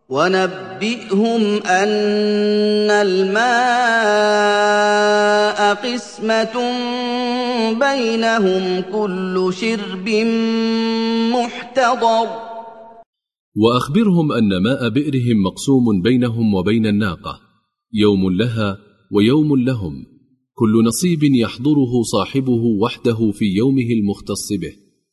وَنَبِّئْهُمْ أَنَّ الْمَاءَ قِسْمَةٌ بَيْنَهُمْ كُلُّ شِرْبٍ مُّحْتَضَرٌ وأخبرهم أن ماء بئرهم مقسوم بينهم وبين الناقة، يوم لها ويوم لهم، كل نصيب يحضره صاحبه وحده في يومه المختص به.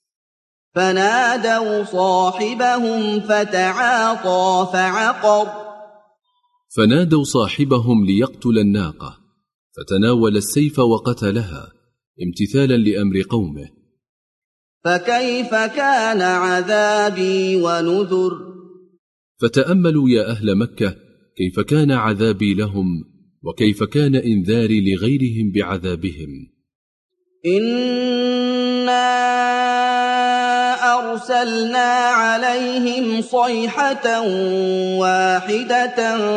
فنادوا صاحبهم فتعاطى فعقر فنادوا صاحبهم ليقتل الناقة، فتناول السيف وقتلها امتثالا لأمر قومه. فكيف كان عذابي ونذر. فتأملوا يا أهل مكة كيف كان عذابي لهم، وكيف كان إنذاري لغيرهم بعذابهم. إنا أرسلنا عليهم صيحة واحدة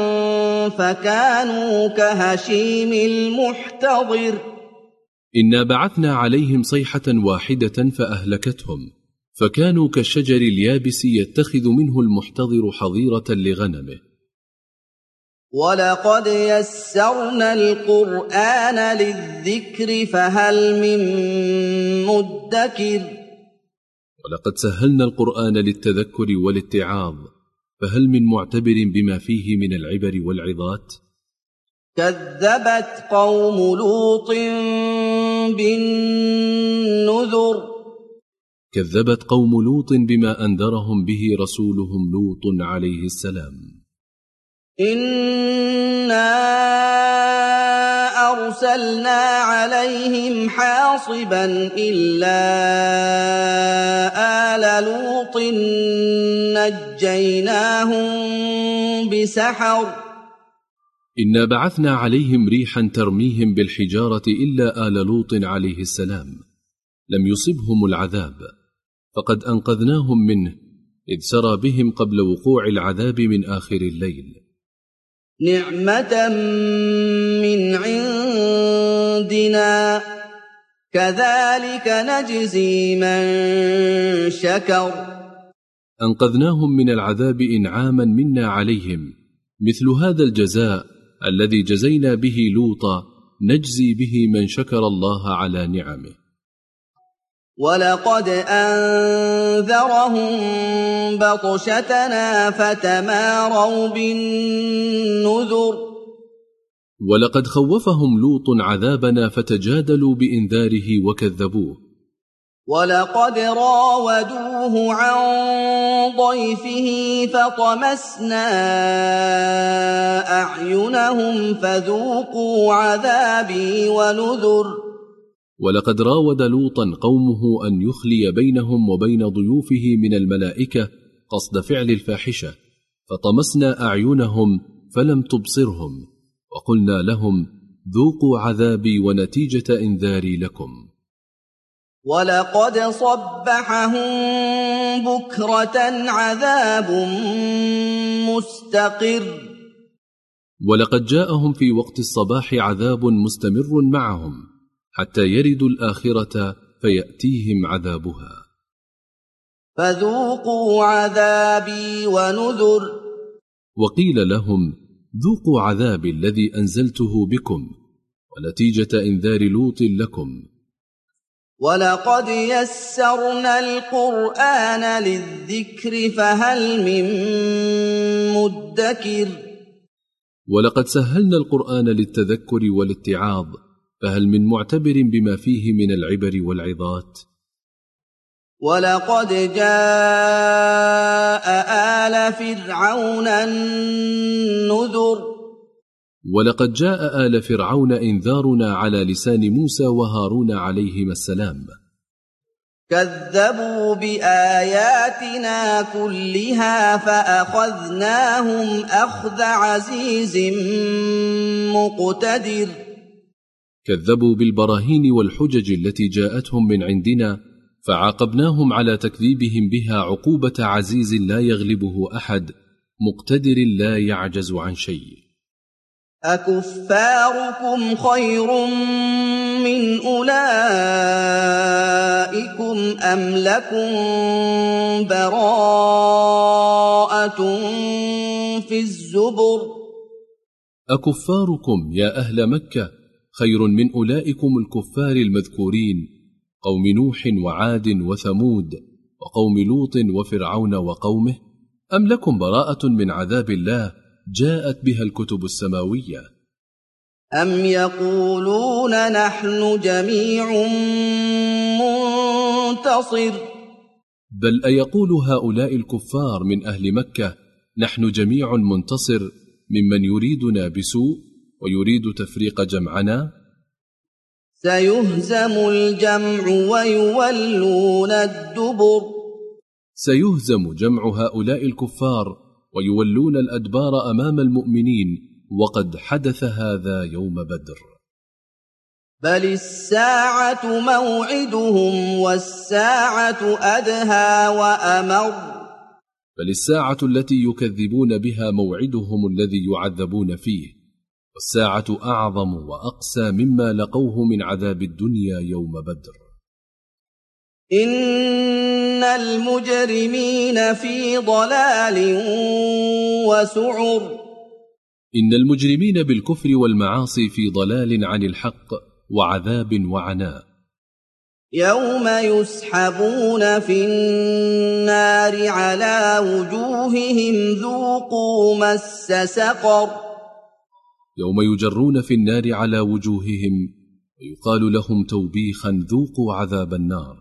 فكانوا كهشيم المحتضر. إنا بعثنا عليهم صيحة واحدة فأهلكتهم، فكانوا كالشجر اليابس يتخذ منه المحتضر حظيرة لغنمه. ولقد يسرنا القرآن للذكر فهل من مدكر. ولقد سهلنا القرآن للتذكر والاتعاظ، فهل من معتبر بما فيه من العبر والعظات؟ كذبت قوم لوط بالنذر. كذبت قوم لوط بما أنذرهم به رسولهم لوط عليه السلام. إنا أرسلنا عليهم حاصبا إلا آل لوط نجيناهم بسحر. إنا بعثنا عليهم ريحا ترميهم بالحجارة إلا آل لوط عليه السلام، لم يصبهم العذاب، فقد أنقذناهم منه إذ سرى بهم قبل وقوع العذاب من آخر الليل. نعمة من عندنا كذلك نجزي من شكر. أنقذناهم من العذاب إنعاما منا عليهم، مثل هذا الجزاء الذي جزينا به لوطا نجزي به من شكر الله على نعمه. ولقد أنذرهم بطشتنا فتماروا بالنذر. ولقد خوفهم لوط عذابنا فتجادلوا بإنذاره وكذبوه. ولقد راودوه عن ضيفه فطمسنا أعينهم فذوقوا عذابي ونذر. ولقد راود لوطا قومه أن يخلي بينهم وبين ضيوفه من الملائكة قصد فعل الفاحشة، فطمسنا أعينهم فلم تبصرهم، وقلنا لهم ذوقوا عذابي ونتيجة إنذاري لكم. ولقد صبحهم بكرة عذاب مستقر. ولقد جاءهم في وقت الصباح عذاب مستمر معهم حتى يردوا الآخرة فيأتيهم عذابها. فذوقوا عذابي ونذر. وقيل لهم ذوقوا عذابي الذي أنزلته بكم ونتيجة إنذار لوط لكم. ولقد يسرنا القرآن للذكر فهل من مدكر. ولقد سهلنا القرآن للتذكر والاتعاظ، فهل من معتبر بما فيه من العبر والعظات؟ ولقد جاء آل فرعون النذر. ولقد جاء آل فرعون إنذارنا على لسان موسى وهارون عليهما السلام. كذبوا بآياتنا كلها فأخذناهم أخذ عزيز مقتدر. كذبوا بالبراهين والحجج التي جاءتهم من عندنا، فعاقبناهم على تكذيبهم بها عقوبة عزيز لا يغلبه أحد، مقتدر لا يعجز عن شيء. أكفاركم خير من أولئكم أم لكم براءة براءة في الزبر أكفاركم يا أهل مكة خير من أولئكم الكفار المذكورين قوم نوح وعاد وثمود وقوم لوط وفرعون وقومه، أم لكم براءة من عذاب الله جاءت بها الكتب السماوية؟ أم يقولون نحن جميع منتصر بل أيقول هؤلاء الكفار من أهل مكة نحن جميع منتصر ممن يريدنا بسوء ويريد تفريق جمعنا؟ سيهزم الجمع ويولون الدبر سيهزم جمع هؤلاء الكفار ويولون الأدبار أمام المؤمنين، وقد حدث هذا يوم بدر. بل الساعة موعدهم والساعة أدهى وأمر بل الساعة التي يكذبون بها موعدهم الذي يعذبون فيه، والساعة أعظم وأقسى مما لقوه من عذاب الدنيا يوم بدر. إن المجرمين في ضلال وسعر إن المجرمين بالكفر والمعاصي في ضلال عن الحق وعذاب وعناء. يوم يسحبون في النار على وجوههم ذوقوا مس سقر يوم يجرون في النار على وجوههم ويقال لهم توبيخا ذوقوا عذاب النار.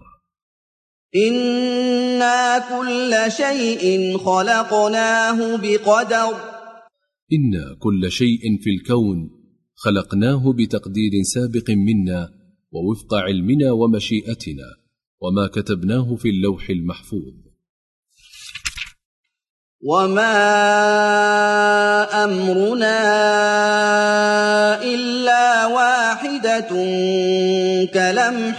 إنا كل شيء خلقناه بقدر إنا كل شيء في الكون خلقناه بتقدير سابق منا ووفق علمنا ومشيئتنا، وما كتبناه في اللوح المحفوظ. وما أمرنا إلا واحدة كلمح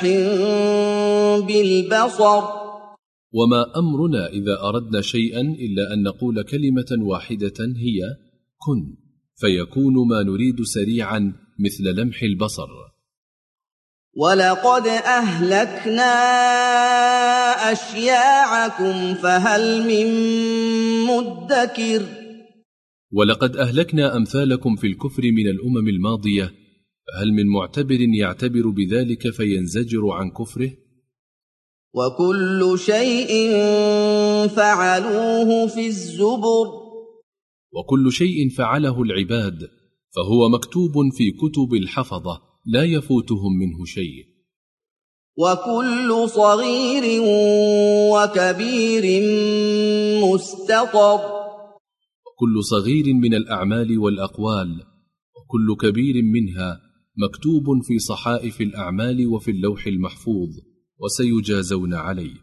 بالبصر وما أمرنا إذا أردنا شيئا إلا أن نقول كلمة واحدة هي كن، فيكون ما نريد سريعا مثل لمح البصر. ولقد أهلكنا أشياعكم فهل من مدكر ولقد أهلكنا أمثالكم في الكفر من الأمم الماضية فهل من معتبر يعتبر بذلك فينزجر عن كفره؟ وكل شيء فعلوه في الزبر وكل شيء فعله العباد فهو مكتوب في كتب الحفظة لا يفوتهم منه شيء. وكل صغير وكبير مستطر وكل صغير من الأعمال والأقوال وكل كبير منها مكتوب في صحائف الأعمال وفي اللوح المحفوظ وسيجازون عليه.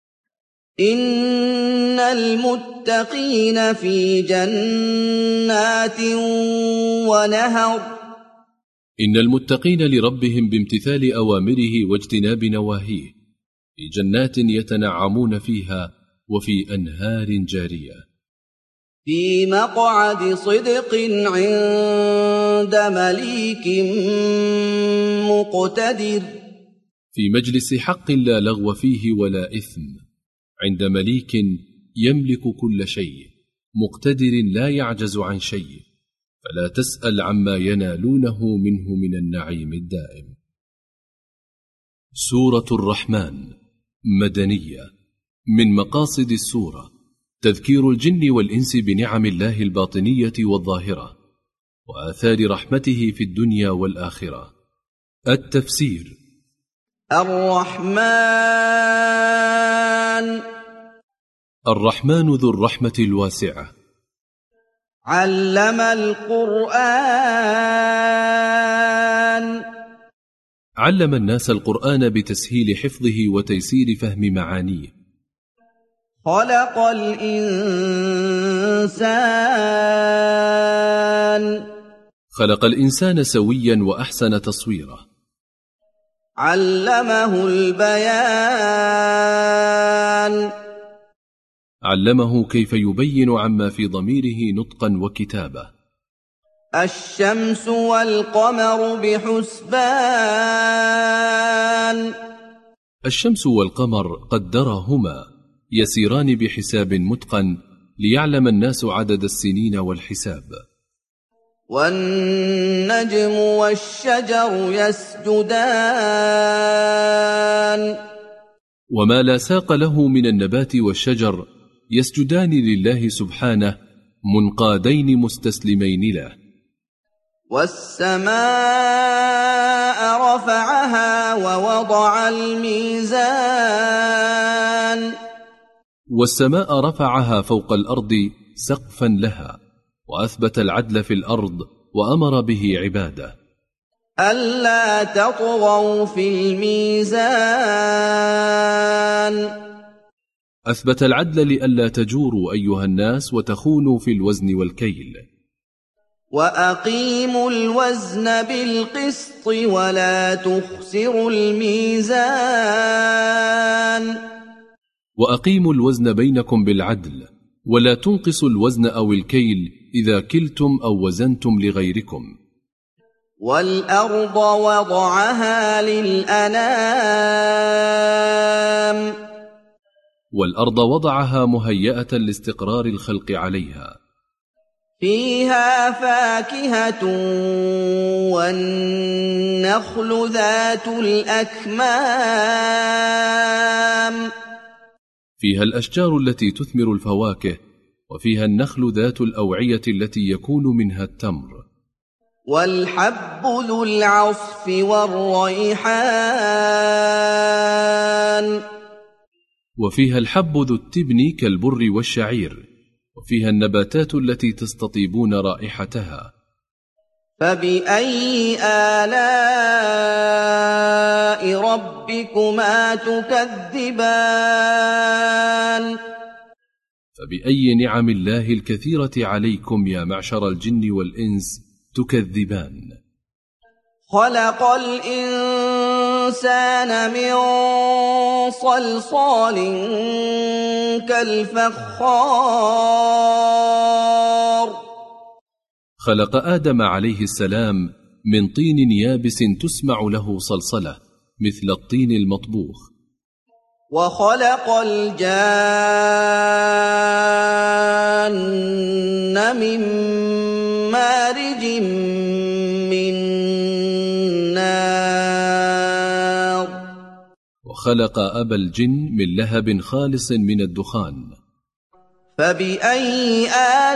إن المتقين في جنات ونهر إن المتقين لربهم بامتثال أوامره واجتناب نواهيه في جنات يتنعمون فيها وفي أنهار جارية في مقعد صدق عند مليك مقتدر في مجلس حق لا لغو فيه ولا إثم عند مليك يملك كل شيء مقتدر لا يعجز عن شيء، فلا تسأل عما ينالونه منه من النعيم الدائم. سورة الرحمن مدنية. من مقاصد السورة تذكير الجن والإنس بنعم الله الباطنية والظاهرة وآثار رحمته في الدنيا والآخرة. التفسير: الرحمن ذو الرحمة الواسعة. علم القرآن علم الناس القرآن بتسهيل حفظه وتيسير فهم معانيه. خلق الإنسان خلق الإنسان سويا وأحسن تصويره. علمه البيان علمه كيف يبين عما في ضميره نطقا وكتابة. الشمس والقمر بحسبان الشمس والقمر قدرهما يسيران بحساب متقن ليعلم الناس عدد السنين والحساب. والنجم والشجر يسجدان وما لا ساق له من النبات والشجر يسجدان لله سبحانه منقادين مستسلمين له. والسماء رفعها ووضع الميزان والسماء رفعها فوق الأرض سقفا لها، وأثبت العدل في الأرض وأمر به عباده. ألا تطغوا في الميزان أثبت العدل لئلا تجوروا أيها الناس وتخونوا في الوزن والكيل. وأقيموا الوزن بالقسط ولا تخسروا الميزان وأقيموا الوزن بينكم بالعدل ولا تنقصوا الوزن أو الكيل إذا كلتم أو وزنتم لغيركم. والأرض وضعها للأنام والأرض وضعها مهيئة لاستقرار الخلق عليها. فيها فاكهة والنخل ذات الأكمام فيها الأشجار التي تثمر الفواكه، وفيها النخل ذات الأوعية التي يكون منها التمر. والحب ذو العصف والريحان وفيها الحب ذو التبن كالبر والشعير، وفيها النباتات التي تستطيبون رائحتها. فبأي آلاء ربكما تكذبان فبأي نعم الله الكثيرة عليكم يا معشر الجن والإنس تكذبان. خلق الإنسان من صلصال كالفخار خلق آدم عليه السلام من طين يابس تسمع له صلصلة مثل الطين المطبوخ. وخلق الجان من مارج من نار وخلق أبا الجن من لهب خالص من الدخان. فبأي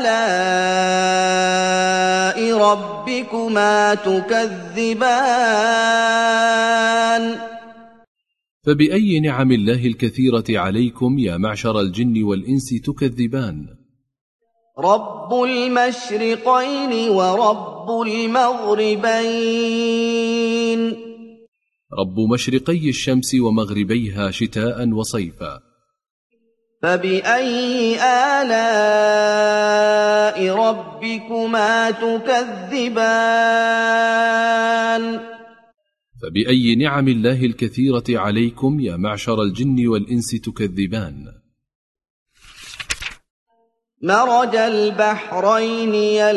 آلاء ربكما تكذبان فبأي نعم الله الكثيرة عليكم يا معشر الجن والإنس تكذبان. رب المشرقين ورب المغربين رب مشرقي الشمس ومغربيها شتاء وصيفا. فبأي آلاء ربكما تكذبان فبأي نعم الله الكثيرة عليكم يا معشر الجن والإنس تكذبان. مرج البحرين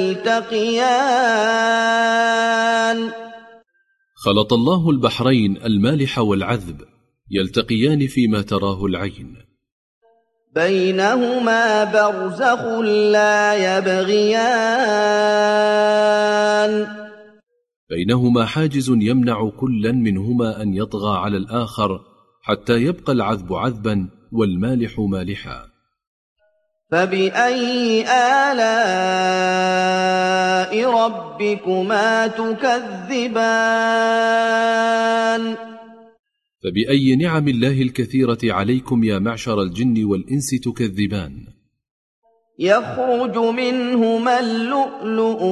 يلتقيان خلط الله البحرين المالح والعذب يلتقيان فيما تراه العين. بينهما برزخ لا يبغيان بينهما حاجز يمنع كلا منهما أن يطغى على الآخر حتى يبقى العذب عذبا والمالح مالحا. فبأي آلاء ربكما تكذبان فبأي نعم الله الكثيرة عليكم يا معشر الجن والإنس تكذبان. يخرج منهما اللؤلؤ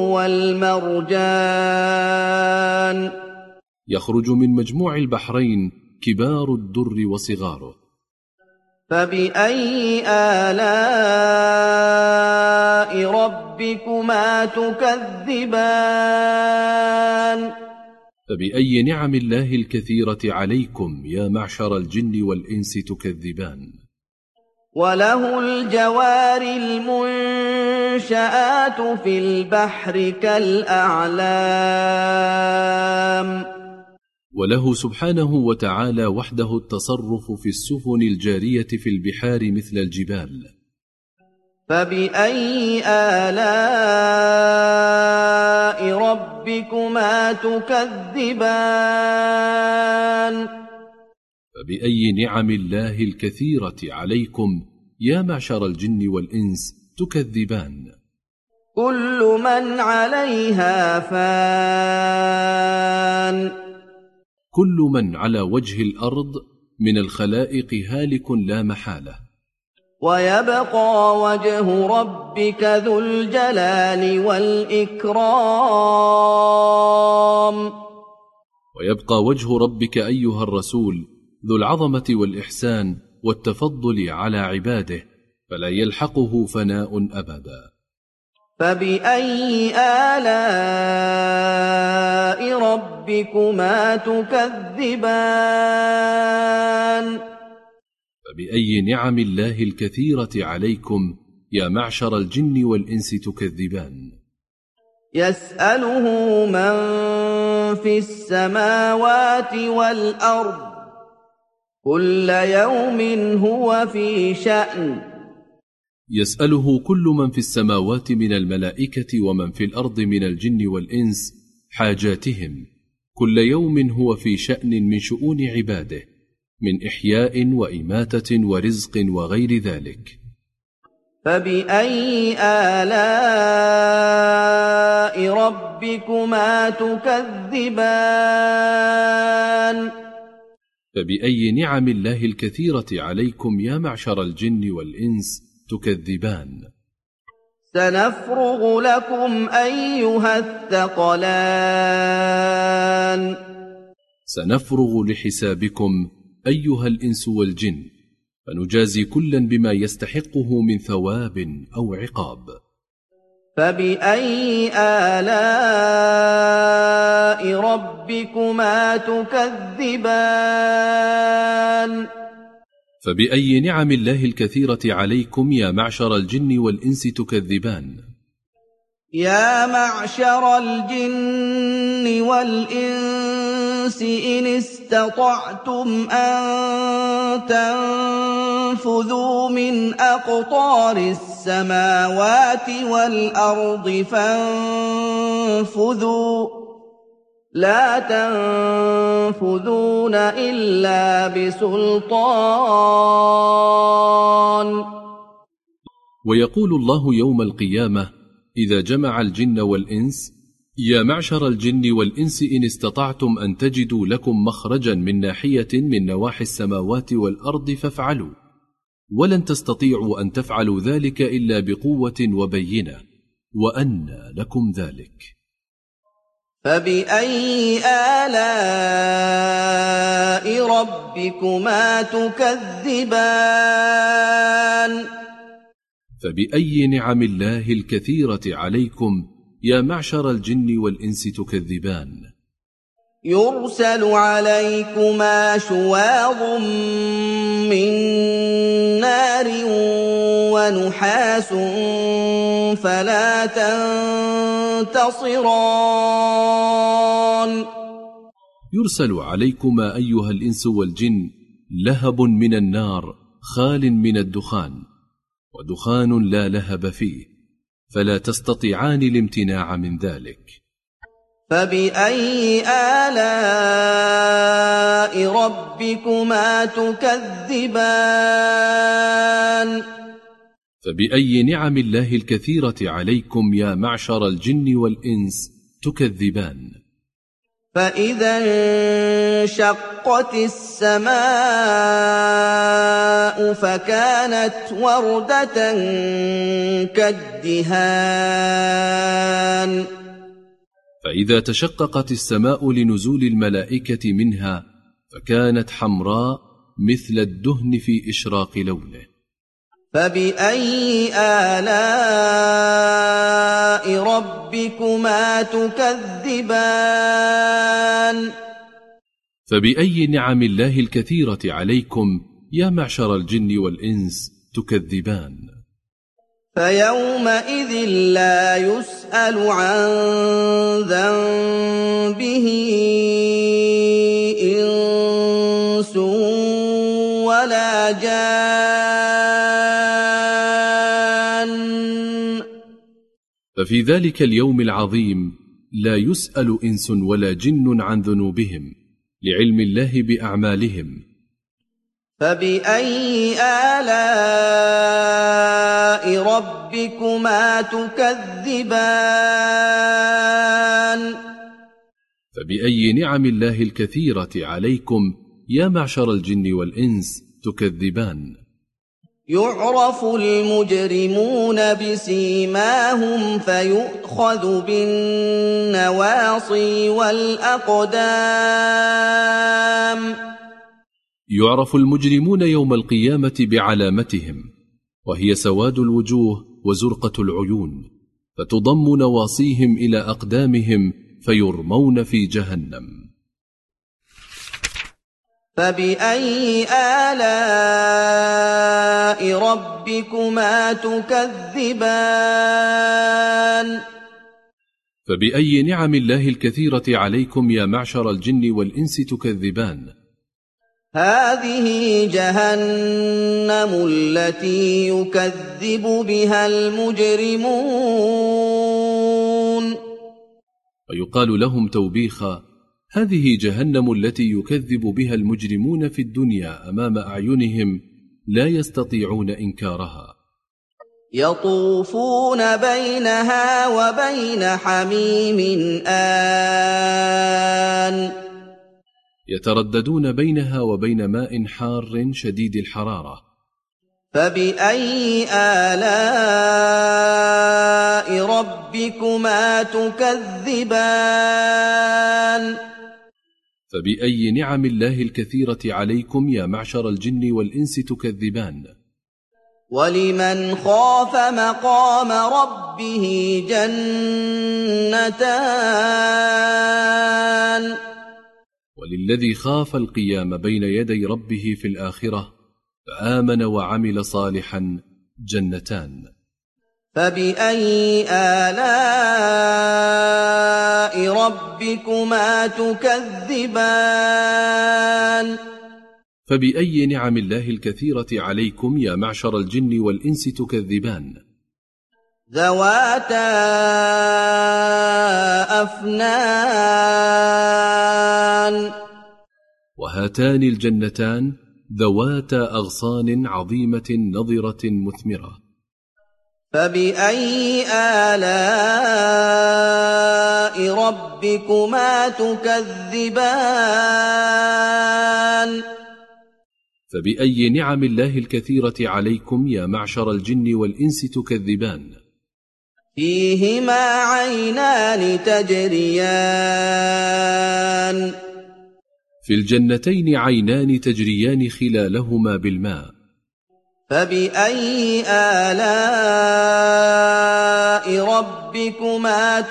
والمرجان يخرج من مجموع البحرين كبار الدر وصغاره. فبأي آلاء ربكما تكذبان فبأي نعم الله الكثيرة عليكم يا معشر الجن والإنس تكذبان. وله الجوار المنشآت في البحر كالأعلام وله سبحانه وتعالى وحده التصرف في السفن الجارية في البحار مثل الجبال. فبأي آلاء ربكما تكذبان فبأي نعم الله الكثيرة عليكم يا معشر الجن والإنس تكذبان كل من عليها فان كل من على وجه الأرض من الخلائق هالك لا محالة ويبقى وجه ربك ذو الجلال والإكرام ويبقى وجه ربك أيها الرسول ذو العظمة والإحسان والتفضل على عباده فلا يلحقه فناء أبدا فبأي آلاء ربكما تكذبان فبأي نعم الله الكثيرة عليكم يا معشر الجن والإنس تكذبان يسأله من في السماوات والأرض كل يوم هو في شأن يسأله كل من في السماوات من الملائكة ومن في الأرض من الجن والإنس حاجاتهم كل يوم هو في شأن من شؤون عباده من إحياء وإماتة ورزق وغير ذلك فبأي آلاء ربكما تكذبان فبأي نعم الله الكثيرة عليكم يا معشر الجن والإنس تكذبان سنفرغ لكم أيها الثقلان سنفرغ لحسابكم أيها الإنس والجن فنجازي كلا بما يستحقه من ثواب أو عقاب فبأي آلاء ربكما تكذبان فبأي نعم الله الكثيرة عليكم يا معشر الجن والإنس تكذبان يا معشر الجن والإنس إن استطعتم أن تنفذوا من أقطار السماوات والأرض فانفذوا لا تنفذون إلا بسلطان ويقول الله يوم القيامة إذا جمع الجن والإنس يا معشر الجن والإنس إن استطعتم أن تجدوا لكم مخرجا من ناحية من نواحي السماوات والأرض فافعلوا ولن تستطيعوا أن تفعلوا ذلك إلا بقوة وبينة وأنى لكم ذلك فبأي آلاء ربكما تكذبان فبأي نعم الله الكثيرة عليكم يا معشر الجن والإنس تكذبان يرسل عليكما شواظ من نار ونحاس فلا تنتصران يرسل عليكما أيها الإنس والجن لهب من النار خال من الدخان ودخان لا لهب فيه فلا تستطيعان الامتناع من ذلك فبأي آلاء ربكما تكذبان فبأي نعم الله الكثيرة عليكم يا معشر الجن والإنس تكذبان فإذا انشقت السماء فكانت وردة كالدهان فإذا تشققت السماء لنزول الملائكة منها فكانت حمراء مثل الدهن في إشراق لونه فبأي آلاء ربكما تكذبان فبأي نعم الله الكثيرة عليكم يا معشر الجن والإنس تكذبان فيومئذ لا يسأل عن ذنبه إنس ولا جان ففي ذلك اليوم العظيم لا يسأل إنس ولا جن عن ذنوبهم لعلم الله بأعمالهم. فبأي آلاء ربكما تكذبان فبأي نعم الله الكثيرة عليكم يا معشر الجن والإنس تكذبان. يعرف المجرمون بسيماهم فيؤخذ بالنواصي والأقدام. يعرف المجرمون يوم القيامة بعلامتهم، وهي سواد الوجوه وزرقة العيون، فتضم نواصيهم إلى أقدامهم فيرمون في جهنم. فبأي آلاء ربكما تكذبان فبأي نعم الله الكثيرة عليكم يا معشر الجن والإنس تكذبان. هذه جهنم التي يكذب بها المجرمون. ويقال لهم توبيخا: هذه جهنم التي يكذب بها المجرمون في الدنيا أمام أعينهم لا يستطيعون إنكارها. يطوفون بينها وبين حميم آن. يترددون بينها وبين ماء حار شديد الحرارة. فبأي آلاء ربكما تكذبان فبأي نعم الله الكثيرة عليكم يا معشر الجن والإنس تكذبان. ولمن خاف مقام ربه جنتان. وللذي خاف القيام بين يدي ربه في الآخرة فآمن وعمل صالحا جنتان. فبأي آلاء ربكما تكذبان فبأي نعم الله الكثيرة عليكم يا معشر الجن والإنس تكذبان. ذواتا أفنان. وهاتان الجنتان ذواتا أغصان عظيمة نضرة مثمرة. فبأي آلاء ربكما تكذبان فبأي نعم الله الكثيرة عليكم يا معشر الجن والإنس تكذبان. فيهما عينان تجريان. في الجنتين عينان تجريان خلالهما بالماء. فبأي آلاء ربكما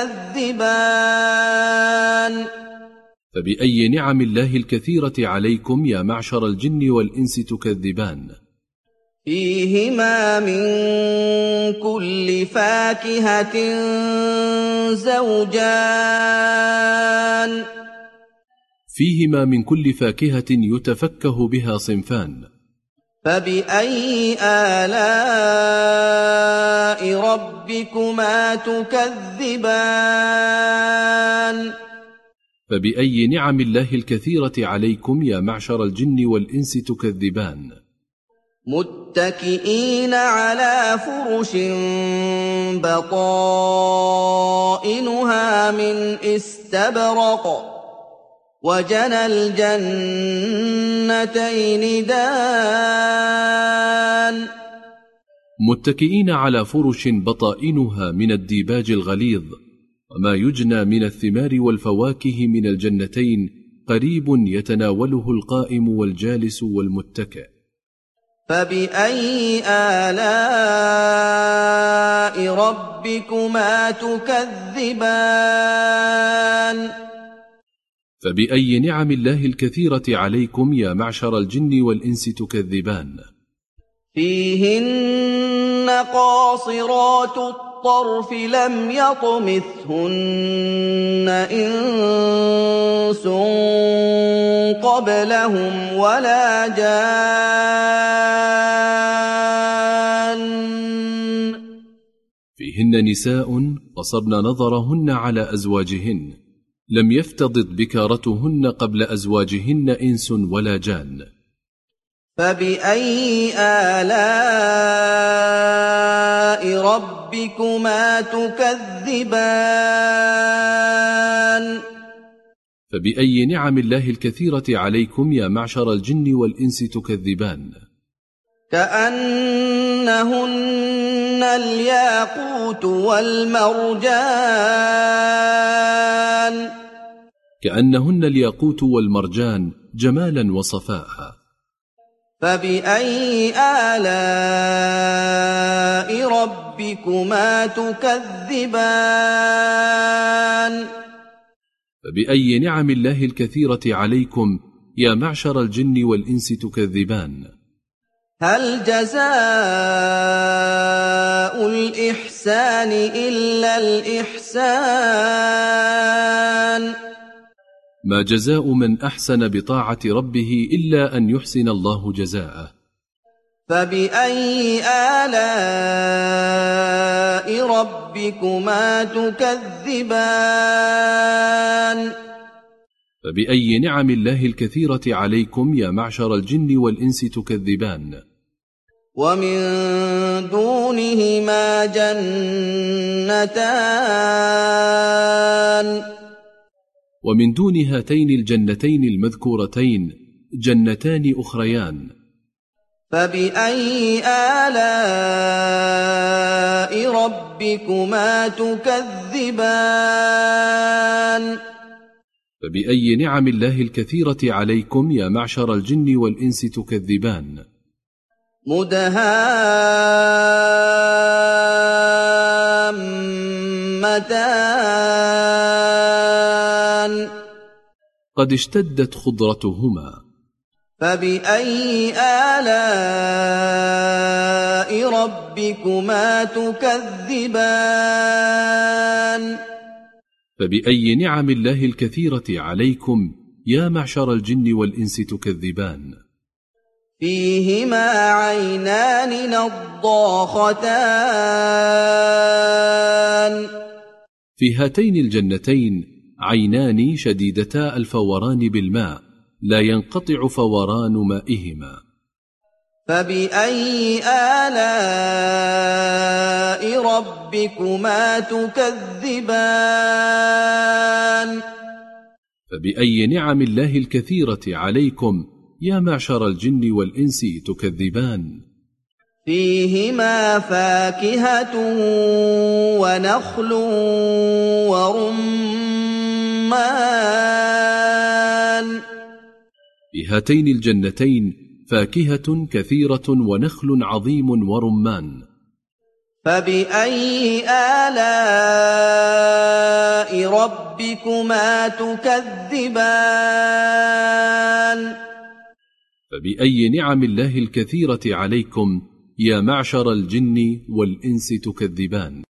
تكذبان فبأي نعم الله الكثيرة عليكم يا معشر الجن والإنس تكذبان. فيهما من كل فاكهة زوجان. فيهما من كل فاكهة يتفكه بها صنفان. فبأي آلاء ربكما تكذبان فبأي نعم الله الكثيرة عليكم يا معشر الجن والإنس تكذبان. متكئين على فرش بطائنها من استبرق وجنى الجنتين دان. متكئين على فرش بطائنها من الديباج الغليظ، وما يجنى من الثمار والفواكه من الجنتين قريب يتناوله القائم والجالس والمتكئ. فبأي آلاء ربكما تكذبان فبأي نعم الله الكثيرة عليكم يا معشر الجن والإنس تكذبان. فيهن قاصرات الطرف لم يطمثهن إنس قبلهم ولا جان. فيهن هن نساء قصرن نظرهن على أزواجهن، لم يفتضض بكارتهن قبل أزواجهن إنس ولا جان. فبأي آلاء ربكما تكذبان فبأي نعم الله الكثيرة عليكم يا معشر الجن والإنس تكذبان؟ كأنهن الياقوت والمرجان كأنهن الياقوت والمرجان جمالا وصفاء. فبأي آلاء ربكما تكذبان فبأي نعم الله الكثيرة عليكم يا معشر الجن والإنس تكذبان؟ هل جزاء الإحسان إلا الإحسان ما جزاء من أحسن بطاعة ربه إلا أن يحسن الله جزاءه. فبأي آلاء ربكما تكذبان فبأي نعم الله الكثيرة عليكم يا معشر الجن والإنس تكذبان؟ ومن دونهما جنتان ومن دون هاتين الجنتين المذكورتين جنتان أخريان. فبأي آلاء ربكما تكذبان فبأي نعم الله الكثيرة عليكم يا معشر الجن والإنس تكذبان؟ مدهامتان قد اشتدت خضرتهما. فبأي آلاء ربكما تكذبان فبأي نعم الله الكثيرة عليكم يا معشر الجن والإنس تكذبان؟ فيهما عينان نضاختان في هاتين الجنتين عينان شديدتا الفوران بالماء لا ينقطع فوران مائهما. فبأي آلاء ربكما تكذبان فبأي نعم الله الكثيرة عليكم يا معشر الجن والإنس تكذبان؟ فيهما فاكهة ونخل ورمان في هاتين الجنتين فاكهة كثيرة ونخل عظيم ورمان. فبأي آلاء ربكما تكذبان فبأي نعم الله الكثيرة عليكم يا معشر الجن والإنس تكذبان؟